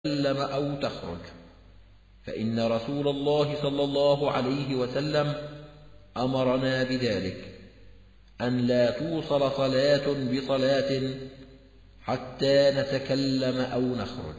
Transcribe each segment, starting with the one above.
تتكلم أو تخرج، فإن رسول الله صلى الله عليه وسلم أمرنا بذلك، أن لا توصل صلاة بصلاة حتى نتكلم أو نخرج.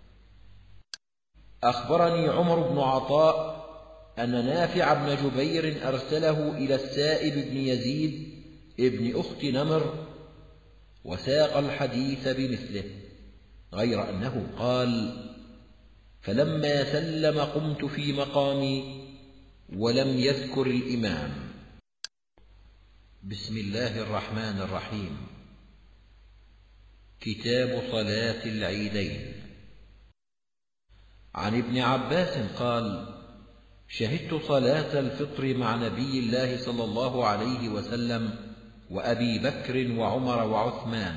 أخبرني عمر بن عطاء أن نافع بن جبير أرسله إلى السائب بن يزيد ابن أخت نمر، وساق الحديث بمثله، غير أنه قال: فلما سلم قمت في مقامي، ولم يذكر الإمام. بسم الله الرحمن الرحيم. كتاب صلاة العيدين. عن ابن عباس قال: شهدت صلاة الفطر مع نبي الله صلى الله عليه وسلم وأبي بكر وعمر وعثمان،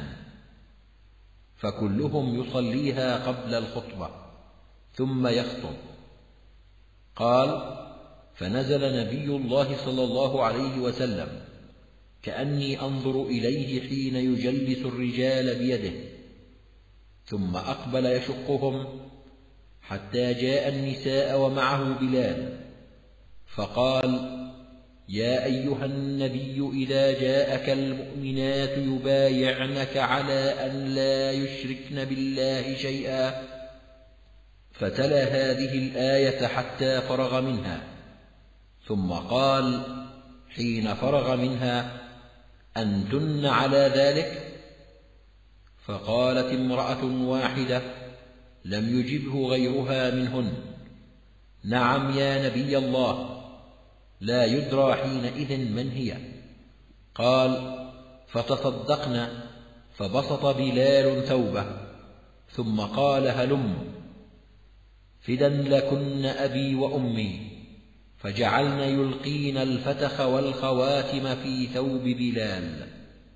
فكلهم يصليها قبل الخطبة ثم يخطب. قال: فنزل نبي الله صلى الله عليه وسلم كأني أنظر إليه حين يجلس الرجال بيده، ثم أقبل يشقهم حتى جاء النساء ومعه بلال، فقال: يا أيها النبي إذا جاءك المؤمنات يبايعنك على أن لا يشركن بالله شيئا، فتلا هذه الآية حتى فرغ منها، ثم قال حين فرغ منها: أنتن على ذلك؟ فقالت امرأة واحدة لم يجبه غيرها منهن: نعم يا نبي الله، لا يدرى حينئذ من هي. قال: فتصدقن، فبسط بلال ثوبه، ثم قال: هلم، فدا لكن أبي وأمي، فجعلن يلقين الفتخ والخواتم في ثوب بلال.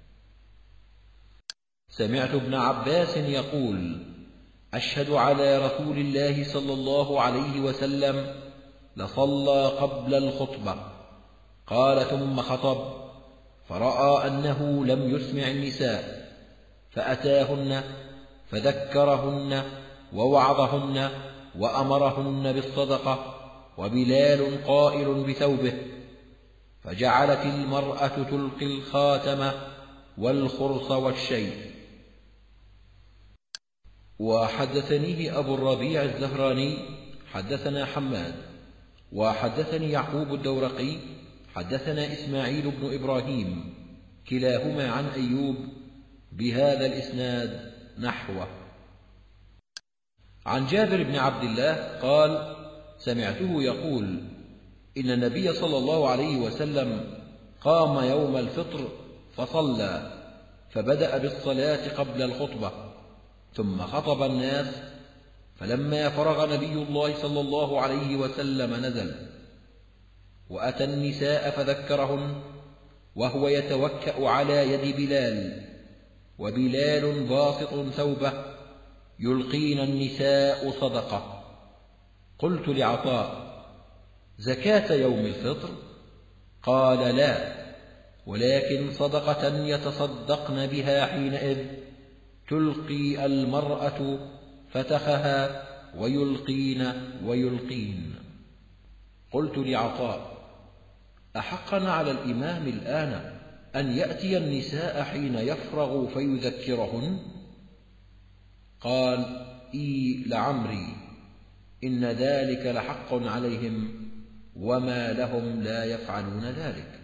سمعت ابن عباس يقول: أشهد على رسول الله صلى الله عليه وسلم لصلى قبل الخطبة. قال: ثم خطب، فرأى أنه لم يسمع النساء، فأتاهن فذكرهن ووعظهن وأمرهن بالصدقة، وبلال قائل بثوبه، فجعلت المرأة تلقي الخاتم والخرص والشيء. وحدثنيه أبو الربيع الزهراني حدثنا حماد، وحدثني يعقوب الدورقي حدثنا إسماعيل بن إبراهيم، كلاهما عن أيوب بهذا الإسناد نحوه. عن جابر بن عبد الله قال: سمعته يقول: إن النبي صلى الله عليه وسلم قام يوم الفطر فصلى، فبدأ بالصلاة قبل الخطبة، ثم خطب الناس، فلما فرغ نبي الله صلى الله عليه وسلم نزل، وأتى النساء فذكرهن، وهو يتوكأ على يد بلال، وبلال باسط ثوبه، يلقين النساء صدقة. قلت لعطاء: زكاة يوم الفطر؟ قال: لا، ولكن صدقة يتصدقن بها حينئذ، تلقي المرأة فتخها ويلقين. قلت لعطاء: أحقا على الإمام الآن أن يأتي النساء حين يفرغ فيذكرهن؟ قال: إي لعمري، إن ذلك لحق عليهم، وما لهم لا يفعلون ذلك.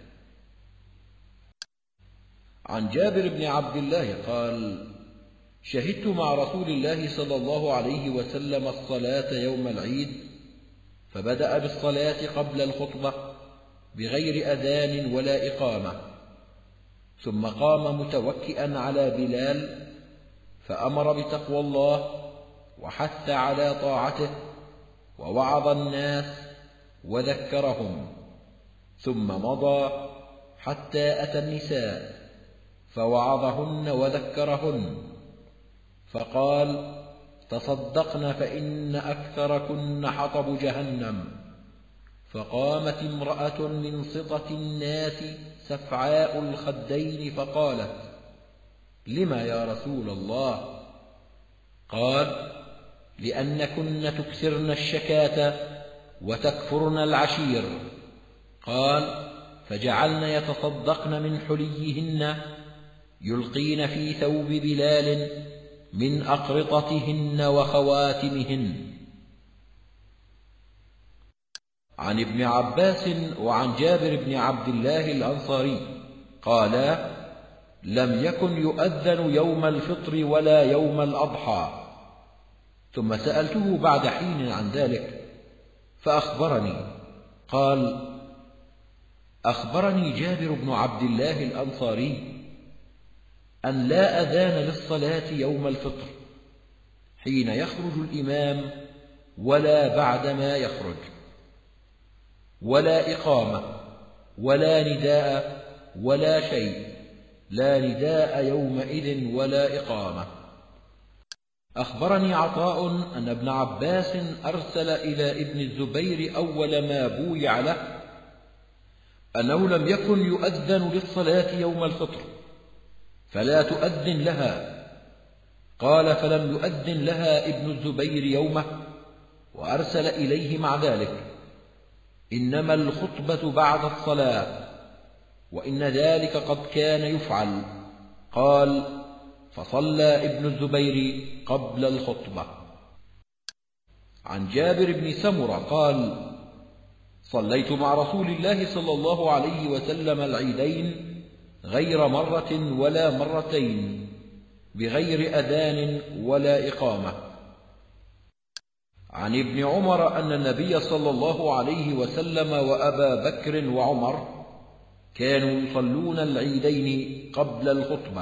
عن جابر بن عبد الله قال: شهدت مع رسول الله صلى الله عليه وسلم الصلاة يوم العيد، فبدأ بالصلاة قبل الخطبة بغير أذان ولا إقامة، ثم قام متوكئا على بلال، فأمر بتقوى الله وحث على طاعته، ووعظ الناس وذكرهم، ثم مضى حتى أتى النساء فوعظهن وذكرهن، فقال: تصدقن فإن أكثركن حطب جهنم. فقامت امرأة من سطة الناس سفعاء الخدين فقالت: لم يا رسول الله؟ قال: لأنكن تكثرن الشكاة وتكفرن العشير. قال: فجعلن يتصدقن من حليهن يلقين في ثوب بلال من أقرطتهن وخواتمهن. عن ابن عباس وعن جابر بن عبد الله الأنصاري قالا: لم يكن يؤذن يوم الفطر ولا يوم الأضحى. ثم سألته بعد حين عن ذلك فأخبرني. قال: أخبرني جابر بن عبد الله الأنصاري أن لا أذان للصلاة يوم الفطر حين يخرج الإمام ولا بعدما يخرج، ولا إقامة ولا نداء ولا شيء، لا نداء يومئذ ولا إقامة. أخبرني عطاء أن ابن عباس أرسل إلى ابن الزبير أول ما بويع له أنه لم يكن يؤذن للصلاة يوم الفطر فلا تؤذن لها. قال: فلم يؤذن لها ابن الزبير يومه، وأرسل إليه مع ذلك: إنما الخطبة بعد الصلاة، وإن ذلك قد كان يفعل. قال: فصلى ابن الزبير قبل الخطبة. عن جابر بن سمرة قال: صليت مع رسول الله صلى الله عليه وسلم العيدين غير مرة ولا مرتين، بغير أذان ولا إقامة. عن ابن عمر أن النبي صلى الله عليه وسلم وأبا بكر وعمر كانوا يصلون العيدين قبل الخطبة.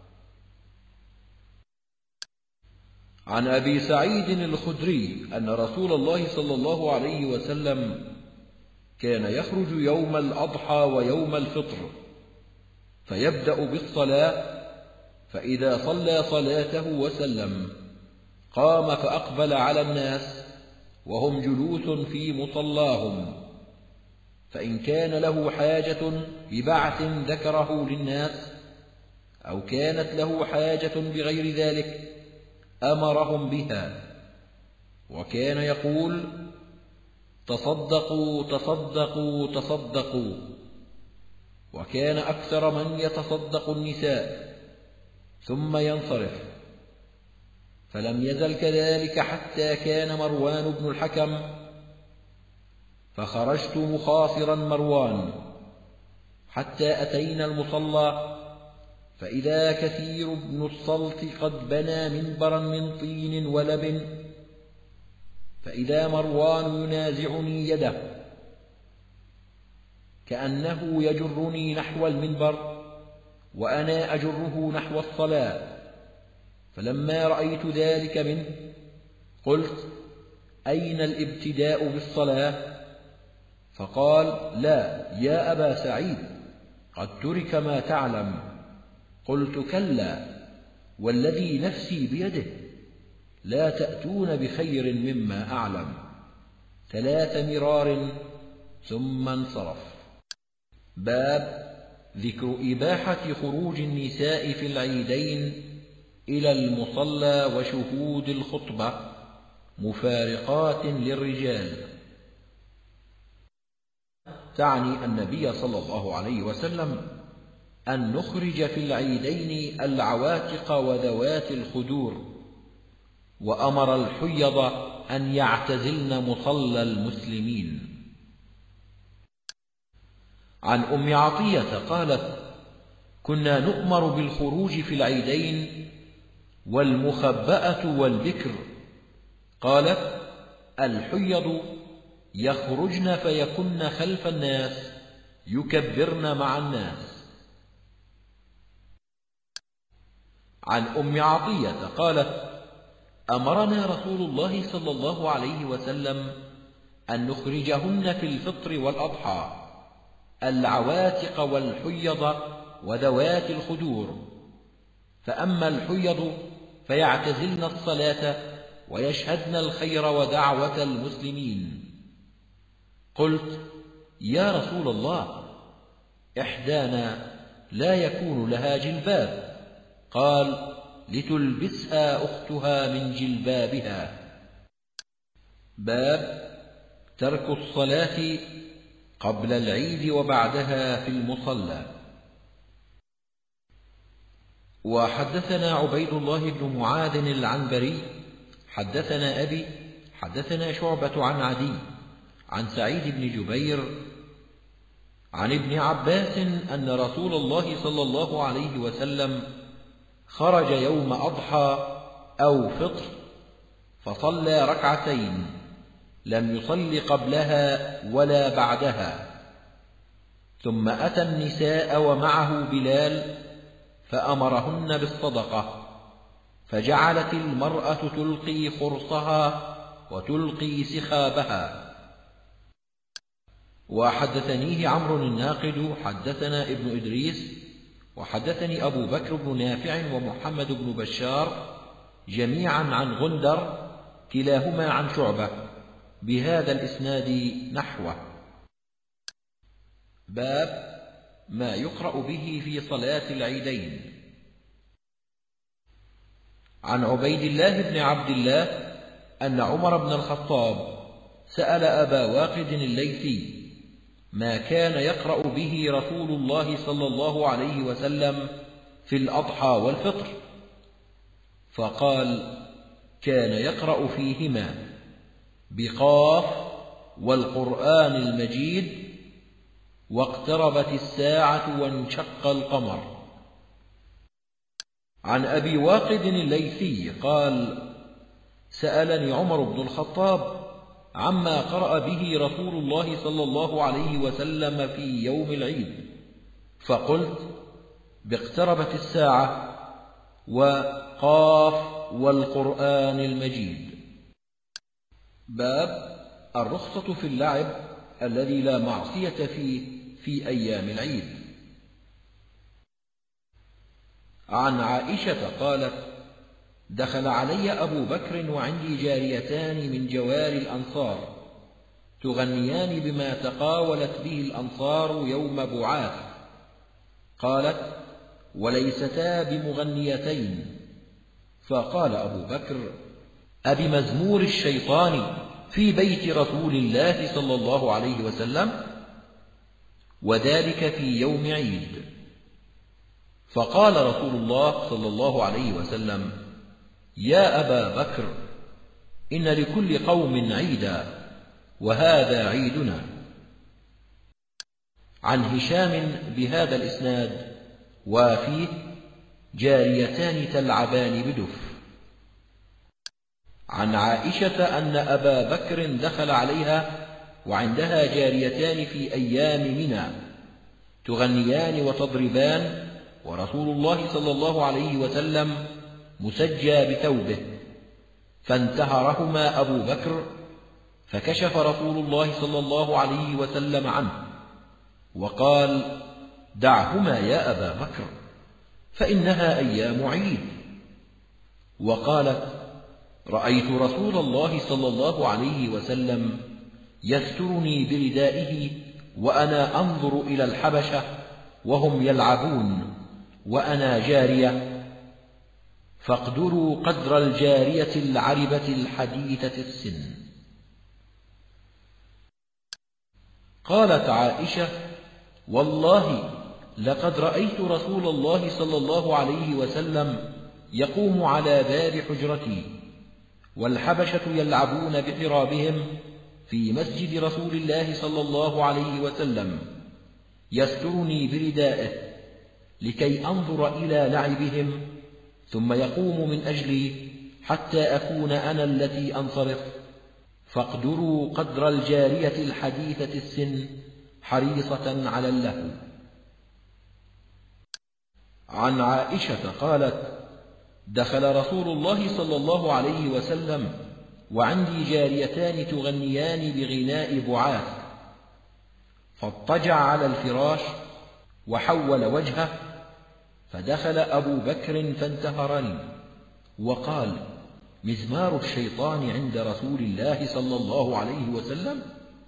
عن أبي سعيد الخدري أن رسول الله صلى الله عليه وسلم كان يخرج يوم الأضحى ويوم الفطر فيبدأ بالصلاة، فإذا صلى صلاته وسلم قام فأقبل على الناس وهم جلوس في مصلاهم، فإن كان له حاجة ببعث ذكره للناس أو كانت له حاجة بغير ذلك أمرهم بها، وكان يقول: تصدقوا تصدقوا تصدقوا. وكان أكثر من يتصدق النساء ثم ينصرف، فلم يزل كذلك حتى كان مروان بن الحكم، فخرجت مخاصرا مروان حتى أتينا المصلى، فإذا كثير بن الصلت قد بنى منبرا من طين ولبن، فإذا مروان ينازعني يده كأنه يجرني نحو المنبر وأنا أجره نحو الصلاة. فلما رأيت ذلك منه قلت: أين الابتداء بالصلاة؟ فقال: لا يا أبا سعيد، قد ترك ما تعلم. قلت: كلا، والذي نفسي بيده لا تأتون بخير مما أعلم. 3 مرار ثم انصرف. باب ذكر إباحة خروج النساء في العيدين إلى المصلى وشهود الخطبة مفارقات للرجال. تعني النبي صلى الله عليه وسلم أن نخرج في العيدين العواتق وذوات الخدور، وأمر الحيض أن يعتزلن مصلى المسلمين. عن أم عطية قالت: كنا نؤمر بالخروج في العيدين والمخبأة والبكر. قالت: الحيض يخرجن فيكن خلف الناس يكبرن مع الناس. عن أم عطية قالت: أمرنا رسول الله صلى الله عليه وسلم أن نخرجهن في الفطر والأضحى العواتق والحيض وذوات الخدور، فأما الحيض فيعتزلن الصلاة ويشهدن الخير ودعوة المسلمين. قلت: يا رسول الله، إحدانا لا يكون لها جلباب. قال: لتلبسها أختها من جلبابها. باب ترك الصلاة قبل العيد وبعدها في المصلى. وحدثنا عبيد الله بن معاذ العنبري حدثنا أبي حدثنا شعبة عن عدي عن سعيد بن جبير عن ابن عباس أن رسول الله صلى الله عليه وسلم خرج يوم أضحى أو فطر فصلى ركعتين لم يصل قبلها ولا بعدها، ثم أتى النساء ومعه بلال فأمرهن بالصدقة، فجعلت المرأة تلقي خرصها وتلقي سخابها. وحدثنيه عمرو الناقد حدثنا ابن إدريس وحدثني أبو بكر بن نافع ومحمد بن بشار جميعا عن غندر كلاهما عن شعبة بهذا الإسناد نحوه. باب ما يقرأ به في صلاة العيدين. عن عبيد الله بن عبد الله أن عمر بن الخطاب سأل أبا واقد الليثي ما كان يقرأ به رسول الله صلى الله عليه وسلم في الأضحى والفطر، فقال كان يقرأ فيهما بقاف والقرآن المجيد واقتربت الساعة وانشق القمر. عن أبي واقد الليثي قال سألني عمر بن الخطاب عما قرأ به رسول الله صلى الله عليه وسلم في يوم العيد، فقلت باقتربت الساعة وقاف والقرآن المجيد. باب الرخصة في اللعب الذي لا معصية فيه في أيام العيد. عن عائشة قالت دخل علي أبو بكر وعندي جاريتان من جوار الأنصار تغنيان بما تقاولت به الأنصار يوم بعاث، قالت وليستا بمغنيتين، فقال أبو بكر أبمزمور الشيطان في بيت رسول الله صلى الله عليه وسلم، وذلك في يوم عيد. فقال رسول الله صلى الله عليه وسلم يا أبا بكر إن لكل قوم عيدا وهذا عيدنا. عن هشام بهذا الإسناد وفيه جاريتان تلعبان بدف. عن عائشة أن أبا بكر دخل عليها وعندها جاريتان في أيام منى تغنيان وتضربان، ورسول الله صلى الله عليه وسلم مسجى بثوبه، فانتهرهما أبو بكر، فكشف رسول الله صلى الله عليه وسلم عنه وقال دعهما يا أبا بكر فإنها أيام عيد. وقالت رأيت رسول الله صلى الله عليه وسلم يسترني بردائه وأنا أنظر إلى الحبشة وهم يلعبون وأنا جارية، فاقدروا قدر الجارية العربة الحديثة السن. قالت عائشة والله لقد رأيت رسول الله صلى الله عليه وسلم يقوم على باب حجرتي والحبشة يلعبون بحرابهم في مسجد رسول الله صلى الله عليه وسلم، يسترني بردائه لكي أنظر إلى لعبهم، ثم يقوم من أجلي حتى أكون أنا التي أنصرف، فاقدروا قدر الجارية الحديثة السن حريصة على اللهو. عن عائشة قالت دخل رسول الله صلى الله عليه وسلم وعندي جاريتان تغنيان بغناء بعاث، فاضطجع على الفراش وحول وجهه، فدخل أبو بكر فانتهرني وقال مزمار الشيطان عند رسول الله صلى الله عليه وسلم،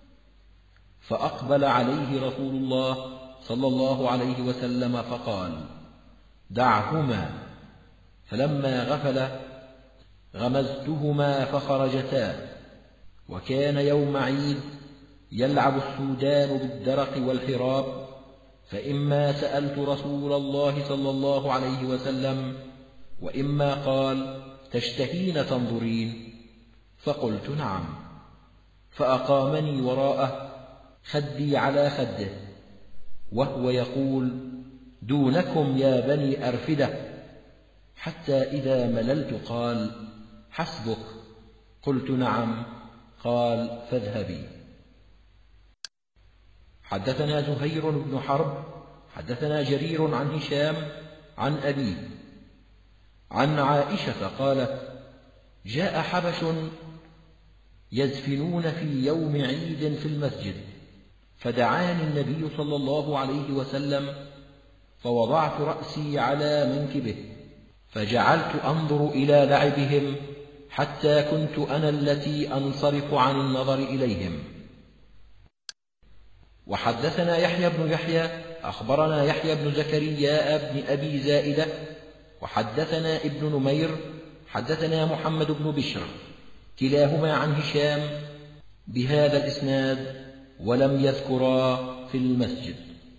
فأقبل عليه رسول الله صلى الله عليه وسلم فقال دعهما، فلما غفل غمزتهما فخرجتا، وكان يوم عيد يلعب السودان بالدرق والحراب، فإما سألت رسول الله صلى الله عليه وسلم، وإما قال: تشتهين تنظرين؟ فقلت: نعم. فأقامني وراءه خدي على خده، وهو يقول: دونكم يا بني أرفدة، حتى إذا مللت قال: حسبك. قلت: نعم. قال: فاذهبي. حدثنا زهير بن حرب حدثنا جرير عن هشام عن أبيه عن عائشة قالت: جاء حبش يزفنون في يوم عيد في المسجد، فدعاني النبي صلى الله عليه وسلم، فوضعت رأسي على منكبه، فجعلت أنظر إلى لعبهم حتى كنت أنا التي أنصرف عن النظر إليهم. وحدثنا يحيى بن يحيى أخبرنا يحيى بن زكريا بن أبي زائدة وحدثنا ابن نمير حدثنا محمد بن بشر كلاهما عن هشام بهذا الإسناد، ولم يذكرا في المسجد.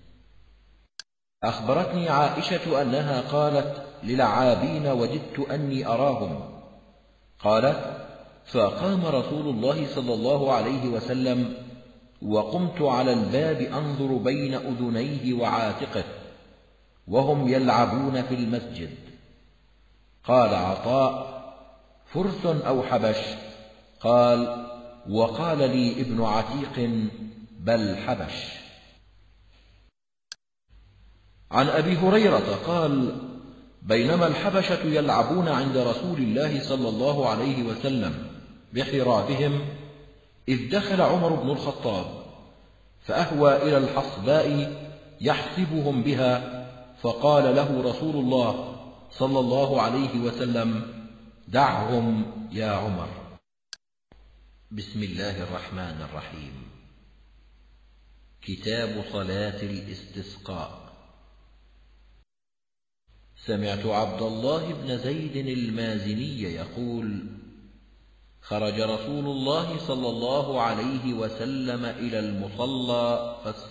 أخبرتني عائشة أنها قالت للعابين: وجدت أني أراهم. قالت: فقام رسول الله صلى الله عليه وسلم، وقمت على الباب أنظر بين أذنيه وعاتقه وهم يلعبون في المسجد. قال عطاء: فرس أو حبش؟ قال: وقال لي ابن عتيق: بل حبش. عن أبي هريرة قال: بينما الحبشة يلعبون عند رسول الله صلى الله عليه وسلم بحرابهم، إذ دخل عمر بن الخطاب فأهوى إلى الحصباء يحسبهم بها، فقال له رسول الله صلى الله عليه وسلم: دعهم يا عمر. بسم الله الرحمن الرحيم. كتاب صلاة الاستسقاء. سمعت عبد الله بن زيد المازني يقول: خرج رسول الله صلى الله عليه وسلم إلى المصلى